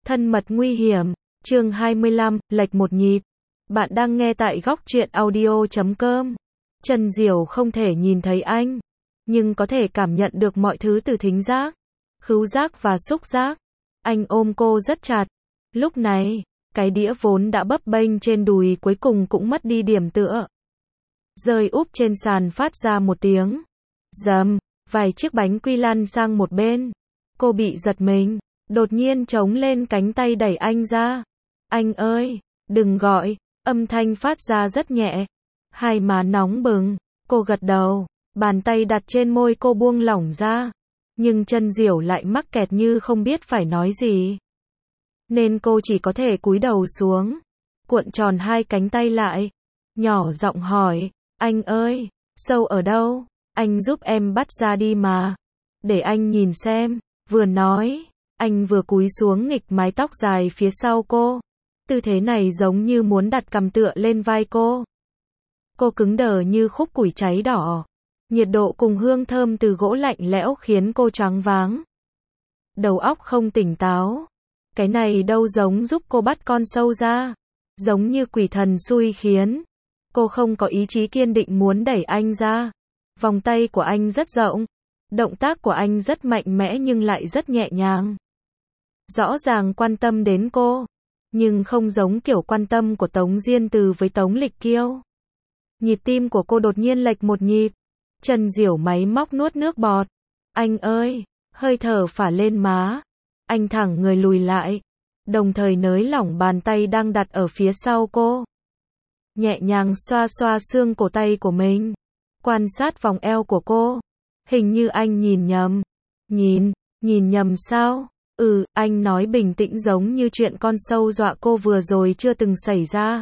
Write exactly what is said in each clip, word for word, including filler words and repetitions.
Thân mật nguy hiểm, chương hai mươi lăm, lệch một nhịp. Bạn đang nghe tại góc truyện audio chấm com. Trần Diểu không thể nhìn thấy anh, nhưng có thể cảm nhận được mọi thứ từ thính giác, khứu giác và xúc giác. Anh ôm cô rất chặt. Lúc này, cái đĩa vốn đã bấp bênh trên đùi cuối cùng cũng mất đi điểm tựa. Rơi úp trên sàn phát ra một tiếng rầm, vài chiếc bánh quy lăn sang một bên. Cô bị giật mình, đột nhiên chống lên cánh tay đẩy anh ra. Anh ơi, đừng gọi, âm thanh phát ra rất nhẹ. Hai má nóng bừng, cô gật đầu, bàn tay đặt trên môi cô buông lỏng ra. Nhưng Trân Diểu lại mắc kẹt như không biết phải nói gì. Nên cô chỉ có thể cúi đầu xuống, cuộn tròn hai cánh tay lại, nhỏ giọng hỏi, anh ơi, sâu ở đâu? Anh giúp em bắt ra đi mà. Để anh nhìn xem. Vừa nói, anh vừa cúi xuống nghịch mái tóc dài phía sau cô. Tư thế này giống như muốn đặt cằm tựa lên vai cô. Cô cứng đờ như khúc củi cháy đỏ. Nhiệt độ cùng hương thơm từ gỗ lạnh lẽo khiến cô choáng váng. Đầu óc không tỉnh táo. Cái này đâu giống giúp cô bắt con sâu ra. Giống như quỷ thần xui khiến. Cô không có ý chí kiên định muốn đẩy anh ra. Vòng tay của anh rất rộng. Động tác của anh rất mạnh mẽ nhưng lại rất nhẹ nhàng. Rõ ràng quan tâm đến cô, nhưng không giống kiểu quan tâm của Tống Diên Từ với Tống Lịch Kiêu. Nhịp tim của cô đột nhiên lệch một nhịp. Trần Diểu máy móc nuốt nước bọt. Anh ơi, hơi thở phả lên má. Anh thẳng người lùi lại, đồng thời nới lỏng bàn tay đang đặt ở phía sau cô. Nhẹ nhàng xoa xoa xương cổ tay của mình. Quan sát vòng eo của cô. Hình như anh nhìn nhầm. Nhìn, nhìn nhầm sao? Ừ, anh nói bình tĩnh giống như chuyện con sâu dọa cô vừa rồi chưa từng xảy ra.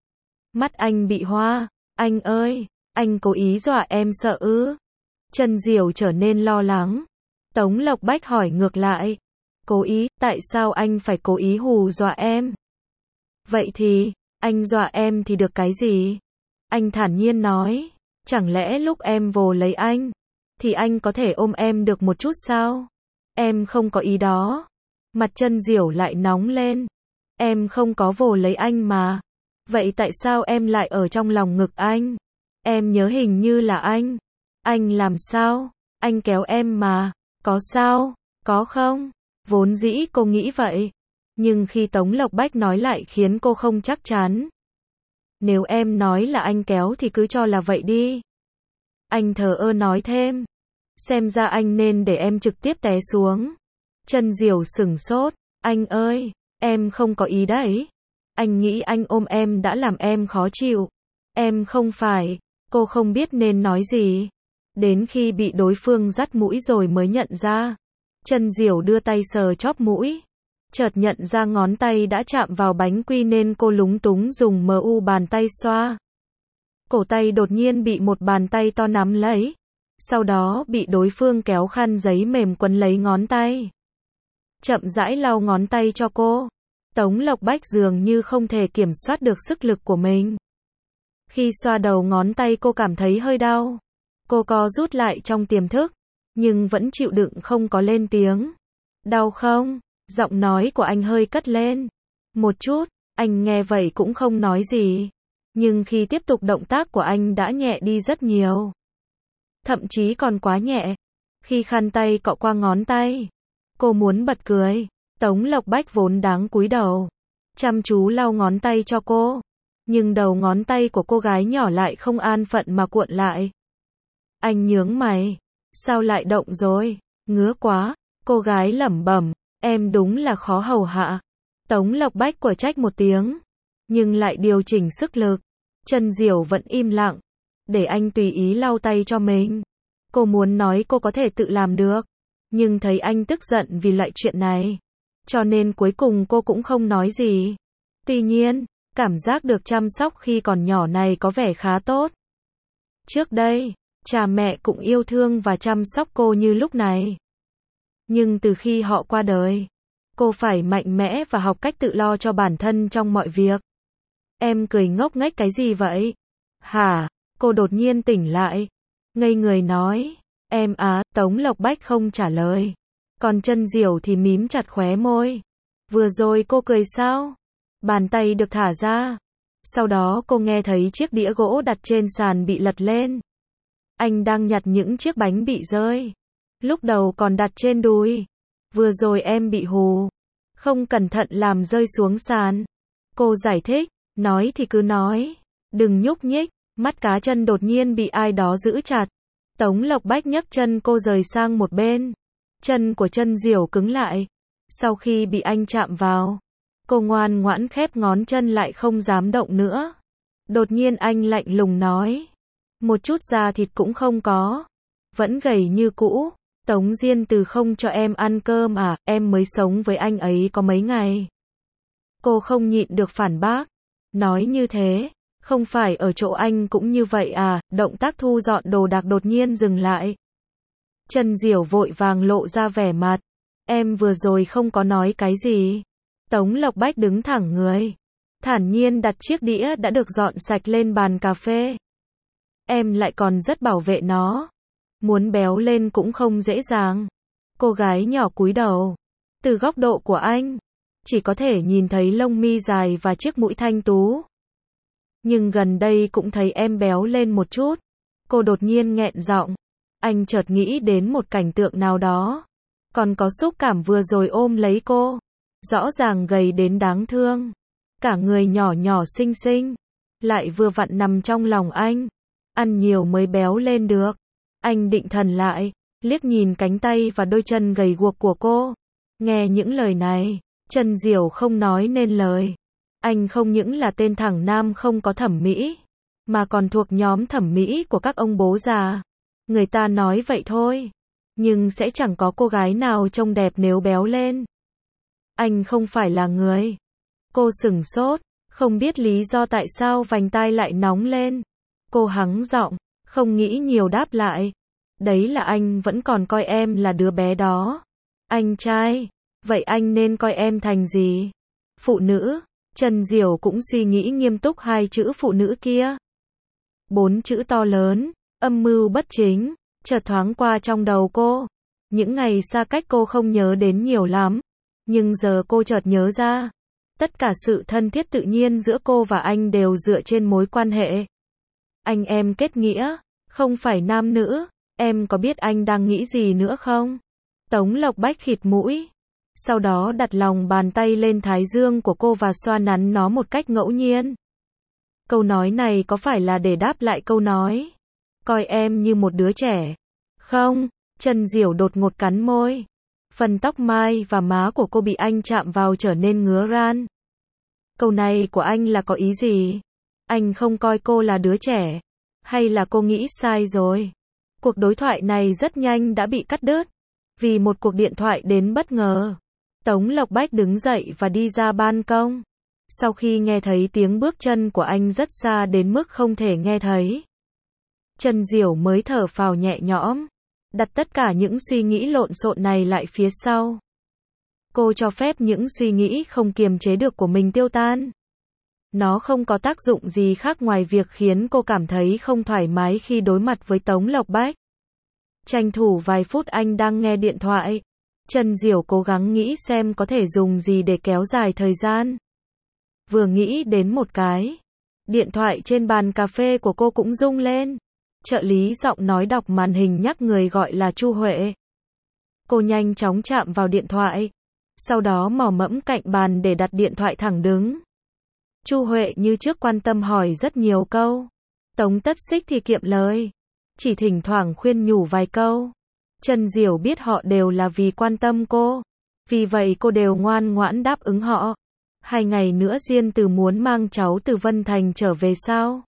Mắt anh bị hoa. Anh ơi, anh cố ý dọa em sợ ư? Trân Diểu trở nên lo lắng. Tống Lộc Bách hỏi ngược lại. Cố ý, tại sao anh phải cố ý hù dọa em? Vậy thì, anh dọa em thì được cái gì? Anh thản nhiên nói. Chẳng lẽ lúc em vồ lấy anh, thì anh có thể ôm em được một chút sao? Em không có ý đó. Mặt Trân Diểu lại nóng lên. Em không có vồ lấy anh mà. Vậy tại sao em lại ở trong lòng ngực anh? Em nhớ hình như là anh. Anh làm sao? Anh kéo em mà. Có sao? Có không? Vốn dĩ cô nghĩ vậy. Nhưng khi Tống Lộc Bách nói lại khiến cô không chắc chắn. Nếu em nói là anh kéo thì cứ cho là vậy đi. Anh thờ ơ nói thêm. Xem ra anh nên để em trực tiếp té xuống. Trân Diểu sửng sốt. Anh ơi, em không có ý đấy. Anh nghĩ anh ôm em đã làm em khó chịu. Em không phải. Cô không biết nên nói gì. Đến khi bị đối phương dắt mũi rồi mới nhận ra. Trân Diểu đưa tay sờ chóp mũi. Chợt nhận ra ngón tay đã chạm vào bánh quy nên cô lúng túng dùng mu bàn tay xoa. Cổ tay đột nhiên bị một bàn tay to nắm lấy. Sau đó bị đối phương kéo khăn giấy mềm quấn lấy ngón tay. Chậm rãi lau ngón tay cho cô. Tống Lộc Bách dường như không thể kiểm soát được sức lực của mình. Khi xoa đầu ngón tay cô cảm thấy hơi đau. Cô co rút lại trong tiềm thức, nhưng vẫn chịu đựng không có lên tiếng. Đau không? Giọng nói của anh hơi cất lên. Một chút, anh nghe vậy cũng không nói gì. Nhưng khi tiếp tục động tác của anh đã nhẹ đi rất nhiều. Thậm chí còn quá nhẹ. Khi khăn tay cọ qua ngón tay, cô muốn bật cười. Tống Lộc Bách vốn đáng cúi đầu, chăm chú lau ngón tay cho cô. Nhưng đầu ngón tay của cô gái nhỏ lại không an phận mà cuộn lại. Anh nhướng mày. Sao lại động rồi? Ngứa quá. Cô gái lẩm bẩm. Em đúng là khó hầu hạ. Tống Lộc Bách của trách một tiếng. Nhưng lại điều chỉnh sức lực. Trân Diểu vẫn im lặng. Để anh tùy ý lau tay cho mình. Cô muốn nói cô có thể tự làm được. Nhưng thấy anh tức giận vì loại chuyện này. Cho nên cuối cùng cô cũng không nói gì. Tuy nhiên, cảm giác được chăm sóc khi còn nhỏ này có vẻ khá tốt. Trước đây, cha mẹ cũng yêu thương và chăm sóc cô như lúc này. Nhưng từ khi họ qua đời, cô phải mạnh mẽ và học cách tự lo cho bản thân trong mọi việc. Em cười ngốc nghếch cái gì vậy? Hả? Cô đột nhiên tỉnh lại. Ngây người nói. Em á, Tống Lộc Bách không trả lời. Còn Trân Diểu thì mím chặt khóe môi. Vừa rồi cô cười sao? Bàn tay được thả ra. Sau đó cô nghe thấy chiếc đĩa gỗ đặt trên sàn bị lật lên. Anh đang nhặt những chiếc bánh bị rơi. Lúc đầu còn đặt trên đùi. Vừa rồi em bị hù. Không cẩn thận làm rơi xuống sàn. Cô giải thích. Nói thì cứ nói. Đừng nhúc nhích. Mắt cá chân đột nhiên bị ai đó giữ chặt. Tống Lộc Bách nhấc chân cô rời sang một bên. Chân của Chân Diểu cứng lại. Sau khi bị anh chạm vào, cô ngoan ngoãn khép ngón chân lại không dám động nữa. Đột nhiên anh lạnh lùng nói. Một chút da thịt cũng không có. Vẫn gầy như cũ. Tống Diên Từ không cho em ăn cơm à, em mới sống với anh ấy có mấy ngày. Cô không nhịn được phản bác. Nói như thế, không phải ở chỗ anh cũng như vậy à, động tác thu dọn đồ đạc đột nhiên dừng lại. Chân Diểu vội vàng lộ ra vẻ mặt. Em vừa rồi không có nói cái gì. Tống Lộc Bách đứng thẳng người. Thản nhiên đặt chiếc đĩa đã được dọn sạch lên bàn cà phê. Em lại còn rất bảo vệ nó. Muốn béo lên cũng không dễ dàng. Cô gái nhỏ cúi đầu. Từ góc độ của anh, chỉ có thể nhìn thấy lông mi dài và chiếc mũi thanh tú. Nhưng gần đây cũng thấy em béo lên một chút. Cô đột nhiên nghẹn giọng. Anh chợt nghĩ đến một cảnh tượng nào đó. Còn có xúc cảm vừa rồi ôm lấy cô. Rõ ràng gầy đến đáng thương. Cả người nhỏ nhỏ xinh xinh. Lại vừa vặn nằm trong lòng anh. Ăn nhiều mới béo lên được. Anh định thần lại. Liếc nhìn cánh tay và đôi chân gầy guộc của cô. Nghe những lời này, Chân Diểu không nói nên lời. Anh không những là tên thẳng nam không có thẩm mỹ, mà còn thuộc nhóm thẩm mỹ của các ông bố già. Người ta nói vậy thôi. Nhưng sẽ chẳng có cô gái nào trông đẹp nếu béo lên. Anh không phải là người. Cô sửng sốt, không biết lý do tại sao vành tai lại nóng lên. Cô hắng giọng, không nghĩ nhiều đáp lại. Đấy là anh vẫn còn coi em là đứa bé đó. Anh trai, vậy anh nên coi em thành gì? Phụ nữ. Chân Diểu cũng suy nghĩ nghiêm túc hai chữ phụ nữ kia. Bốn chữ to lớn, âm mưu bất chính, chợt thoáng qua trong đầu cô. Những ngày xa cách cô không nhớ đến nhiều lắm. Nhưng giờ cô chợt nhớ ra. Tất cả sự thân thiết tự nhiên giữa cô và anh đều dựa trên mối quan hệ. Anh em kết nghĩa, không phải nam nữ. Em có biết anh đang nghĩ gì nữa không? Tống Lộc Bách khịt mũi. Sau đó đặt lòng bàn tay lên thái dương của cô và xoa nắn nó một cách ngẫu nhiên. Câu nói này có phải là để đáp lại câu nói coi em như một đứa trẻ? Không, Chân Diểu đột ngột cắn môi. Phần tóc mai và má của cô bị anh chạm vào trở nên ngứa ran. Câu này của anh là có ý gì? Anh không coi cô là đứa trẻ. Hay là cô nghĩ sai rồi? Cuộc đối thoại này rất nhanh đã bị cắt đứt. Vì một cuộc điện thoại đến bất ngờ. Tống Lộc Bách đứng dậy và đi ra ban công. Sau khi nghe thấy tiếng bước chân của anh rất xa đến mức không thể nghe thấy, Chân Diểu mới thở phào nhẹ nhõm. Đặt tất cả những suy nghĩ lộn xộn này lại phía sau. Cô cho phép những suy nghĩ không kiềm chế được của mình tiêu tan. Nó không có tác dụng gì khác ngoài việc khiến cô cảm thấy không thoải mái khi đối mặt với Tống Lộc Bách. Tranh thủ vài phút anh đang nghe điện thoại. Chân Diểu cố gắng nghĩ xem có thể dùng gì để kéo dài thời gian. Vừa nghĩ đến một cái, điện thoại trên bàn cà phê của cô cũng rung lên. Trợ lý giọng nói đọc màn hình nhắc người gọi là Chu Huệ. Cô nhanh chóng chạm vào điện thoại, sau đó mò mẫm cạnh bàn để đặt điện thoại thẳng đứng. Chu Huệ như trước quan tâm hỏi rất nhiều câu. Tống Tất Xích thì kiệm lời, chỉ thỉnh thoảng khuyên nhủ vài câu. Chân Diểu biết họ đều là vì quan tâm cô, vì vậy cô đều ngoan ngoãn đáp ứng họ. Hai ngày nữa Diên Từ muốn mang cháu từ Vân Thành trở về sao?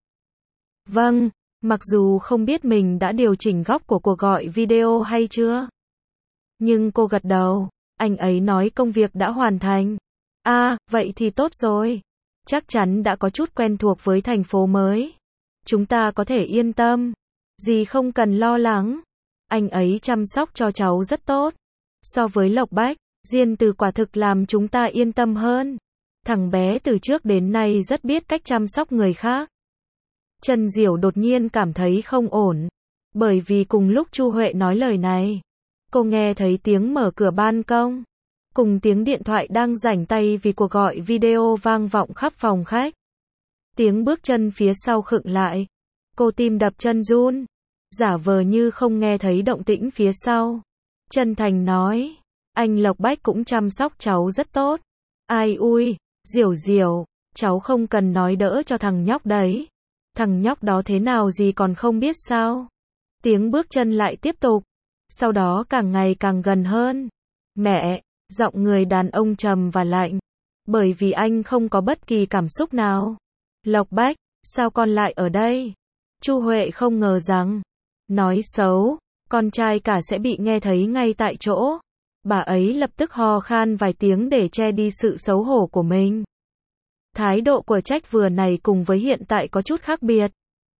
Vâng, mặc dù không biết mình đã điều chỉnh góc của cuộc gọi video hay chưa. Nhưng cô gật đầu, anh ấy nói công việc đã hoàn thành. À, vậy thì tốt rồi. Chắc chắn đã có chút quen thuộc với thành phố mới. Chúng ta có thể yên tâm. Dì không cần lo lắng. Anh ấy chăm sóc cho cháu rất tốt. So với Lộc Bách, Diên Từ quả thực làm chúng ta yên tâm hơn. Thằng bé từ trước đến nay rất biết cách chăm sóc người khác. Chân Diểu đột nhiên cảm thấy không ổn. Bởi vì cùng lúc Chu Huệ nói lời này, cô nghe thấy tiếng mở cửa ban công. cùng tiếng điện thoại đang rảnh tay vì cuộc gọi video vang vọng khắp phòng khách. Tiếng bước chân phía sau khựng lại. Cô tim đập chân run, giả vờ như không nghe thấy động tĩnh phía sau. Chân thành nói, anh Lộc Bách cũng chăm sóc cháu rất tốt. Ai ui, Diểu Diểu, cháu không cần nói đỡ cho thằng nhóc đấy. Thằng nhóc đó thế nào gì còn không biết sao. Tiếng bước chân lại tiếp tục, sau đó càng ngày càng gần hơn. Mẹ, giọng người đàn ông trầm và lạnh, bởi vì anh không có bất kỳ cảm xúc nào. Lộc Bách, sao con lại ở đây? Chu Huệ không ngờ rằng, nói xấu, con trai cả sẽ bị nghe thấy ngay tại chỗ. Bà ấy lập tức ho khan vài tiếng để che đi sự xấu hổ của mình. Thái độ của Trách vừa này cùng với hiện tại có chút khác biệt.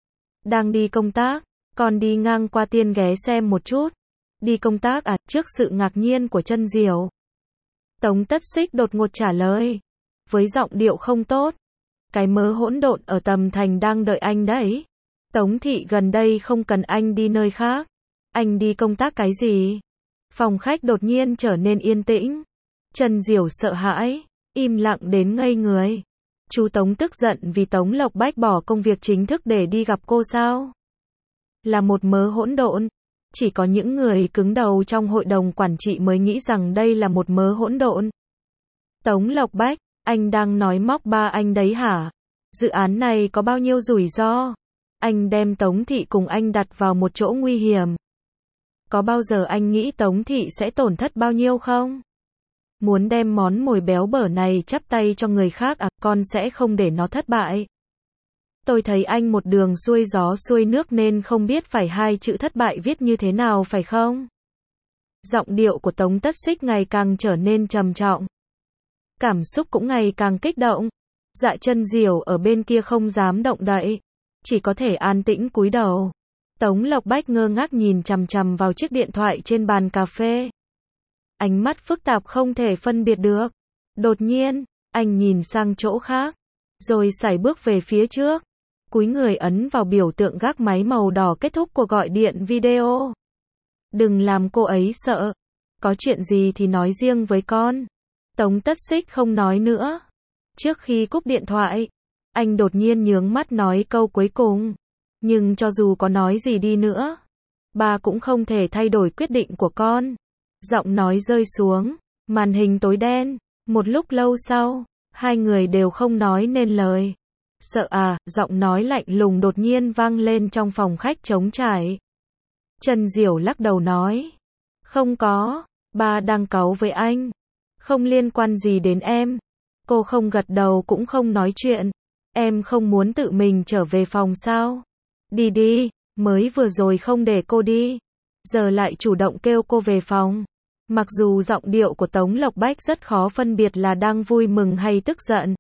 Đang đi công tác, con đi ngang qua Tiên ghé xem một chút. Đi công tác à? Trước sự ngạc nhiên của Chân Diểu, Tống Tất Xích đột ngột trả lời, với giọng điệu không tốt. Cái mớ hỗn độn ở Tầm Thành đang đợi anh đấy. Tống thị gần đây không cần anh đi nơi khác. Anh đi công tác cái gì? Phòng khách đột nhiên trở nên yên tĩnh. Chân Diểu sợ hãi, im lặng đến ngây người. Chú Tống tức giận vì Tống Lộc Bách bỏ công việc chính thức để đi gặp cô sao? Là một mớ hỗn độn. Chỉ có những người cứng đầu trong hội đồng quản trị mới nghĩ rằng đây là một mớ hỗn độn. Tống Lộc Bách, anh đang nói móc ba anh đấy hả? Dự án này có bao nhiêu rủi ro? Anh đem Tống thị cùng anh đặt vào một chỗ nguy hiểm. Có bao giờ anh nghĩ Tống thị sẽ tổn thất bao nhiêu không? Muốn đem món mồi béo bở này chắp tay cho người khác à? Con sẽ không để nó thất bại. Tôi thấy anh một đường xuôi gió xuôi nước nên không biết phải hai chữ thất bại viết như thế nào phải không? Giọng điệu của Tống Tất Xích ngày càng trở nên trầm trọng. Cảm xúc cũng ngày càng kích động. Dạ Chân Diểu ở bên kia không dám động đậy, chỉ có thể an tĩnh cúi đầu. Tống Lộc Bách ngơ ngác nhìn chằm chằm vào chiếc điện thoại trên bàn cà phê. Ánh mắt phức tạp không thể phân biệt được. Đột nhiên, anh nhìn sang chỗ khác, rồi sải bước về phía trước. Cúi người ấn vào biểu tượng gác máy màu đỏ kết thúc cuộc gọi điện video. Đừng làm cô ấy sợ. Có chuyện gì thì nói riêng với con. Tống Tất Xích không nói nữa. Trước khi cúp điện thoại, anh đột nhiên nhướng mắt nói câu cuối cùng. Nhưng cho dù có nói gì đi nữa, ba cũng không thể thay đổi quyết định của con. Giọng nói rơi xuống, màn hình tối đen. Một lúc lâu sau, hai người đều không nói nên lời. Sợ à? Giọng nói lạnh lùng đột nhiên vang lên trong phòng khách trống trải. Chân Diểu lắc đầu nói, không có, ba đang cáu với anh. Không liên quan gì đến em. Cô không gật đầu cũng không nói chuyện. Em không muốn tự mình trở về phòng sao? Đi đi, mới vừa rồi không để cô đi, giờ lại chủ động kêu cô về phòng. Mặc dù giọng điệu của Tống Lộc Bách rất khó phân biệt là đang vui mừng hay tức giận.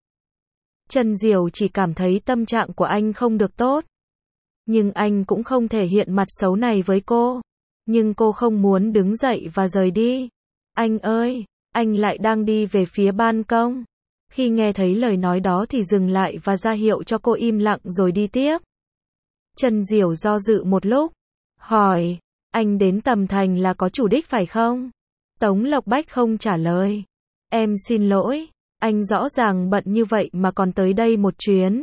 Chân Diểu chỉ cảm thấy tâm trạng của anh không được tốt. Nhưng anh cũng không thể hiện mặt xấu này với cô. Nhưng cô không muốn đứng dậy và rời đi. Anh ơi, anh lại đang đi về phía ban công. Khi nghe thấy lời nói đó thì dừng lại và ra hiệu cho cô im lặng rồi đi tiếp. Chân Diểu do dự một lúc, hỏi, anh đến Tầm Thành là có chủ đích phải không? Tống Lộc Bách không trả lời. Em xin lỗi, anh rõ ràng bận như vậy mà còn tới đây một chuyến.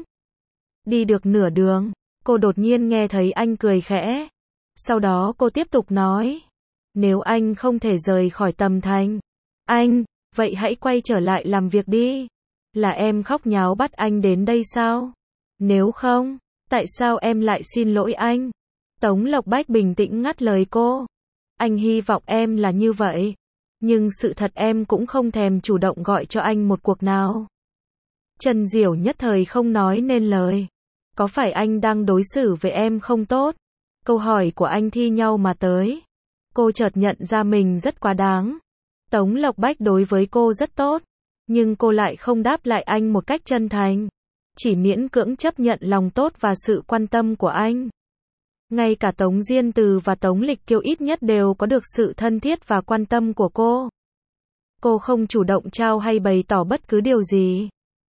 Đi được nửa đường, cô đột nhiên nghe thấy anh cười khẽ. Sau đó cô tiếp tục nói, nếu anh không thể rời khỏi Tầm Thành, anh, vậy hãy quay trở lại làm việc đi. Là em khóc nháo bắt anh đến đây sao? Nếu không, tại sao em lại xin lỗi anh? Tống Lộc Bách bình tĩnh ngắt lời cô. Anh hy vọng em là như vậy. Nhưng sự thật em cũng không thèm chủ động gọi cho anh một cuộc nào. Chân Diểu nhất thời không nói nên lời. Có phải anh đang đối xử với em không tốt? Câu hỏi của anh thi nhau mà tới. Cô chợt nhận ra mình rất quá đáng. Tống Lộc Bách đối với cô rất tốt. Nhưng cô lại không đáp lại anh một cách chân thành. Chỉ miễn cưỡng chấp nhận lòng tốt và sự quan tâm của anh. Ngay cả Tống Diên Từ và Tống Lịch Kiều ít nhất đều có được sự thân thiết và quan tâm của cô. Cô không chủ động trao hay bày tỏ bất cứ điều gì.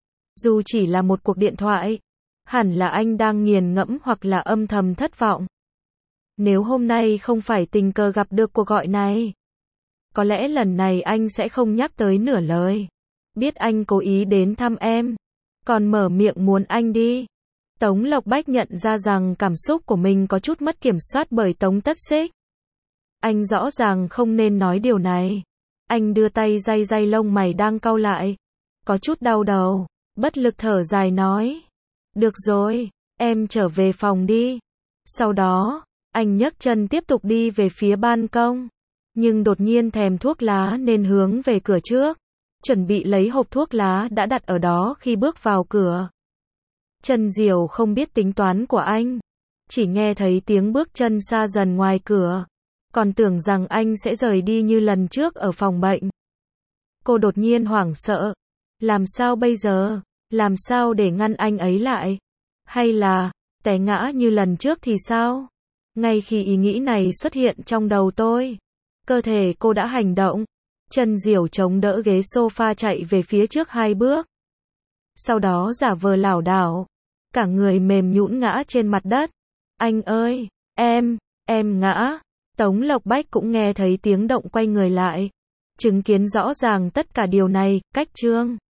Dù chỉ là một cuộc điện thoại, hẳn là anh đang nghiền ngẫm hoặc là âm thầm thất vọng. Nếu hôm nay không phải tình cờ gặp được cuộc gọi này, Có lẽ lần này anh sẽ không nhắc tới nửa lời. Biết anh cố ý đến thăm em, còn mở miệng muốn anh đi. Tống Lộc Bách nhận ra rằng cảm xúc của mình có chút mất kiểm soát bởi Tống Tất Xích. Anh rõ ràng không nên nói điều này. Anh đưa tay day day lông mày đang cau lại. Có chút đau đầu, bất lực thở dài nói. Được rồi, em trở về phòng đi. Sau đó, anh nhấc chân tiếp tục đi về phía ban công. Nhưng đột nhiên thèm thuốc lá nên hướng về cửa trước. Chuẩn bị lấy hộp thuốc lá đã đặt ở đó khi bước vào cửa. Trần Diểu không biết tính toán của anh. Chỉ nghe thấy tiếng bước chân xa dần ngoài cửa. Còn tưởng rằng anh sẽ rời đi như lần trước ở phòng bệnh. Cô đột nhiên hoảng sợ. Làm sao bây giờ? Làm sao để ngăn anh ấy lại? Hay là, té ngã như lần trước thì sao? Ngay khi ý nghĩ này xuất hiện trong đầu tôi, cơ thể cô đã hành động. Trần Diểu chống đỡ ghế sofa chạy về phía trước hai bước. Sau đó giả vờ lảo đảo. Cả người mềm nhũn ngã trên mặt đất. Anh ơi, em, em ngã. Tống Lộc Bách cũng nghe thấy tiếng động quay người lại. Chứng kiến rõ ràng tất cả điều này, cách chương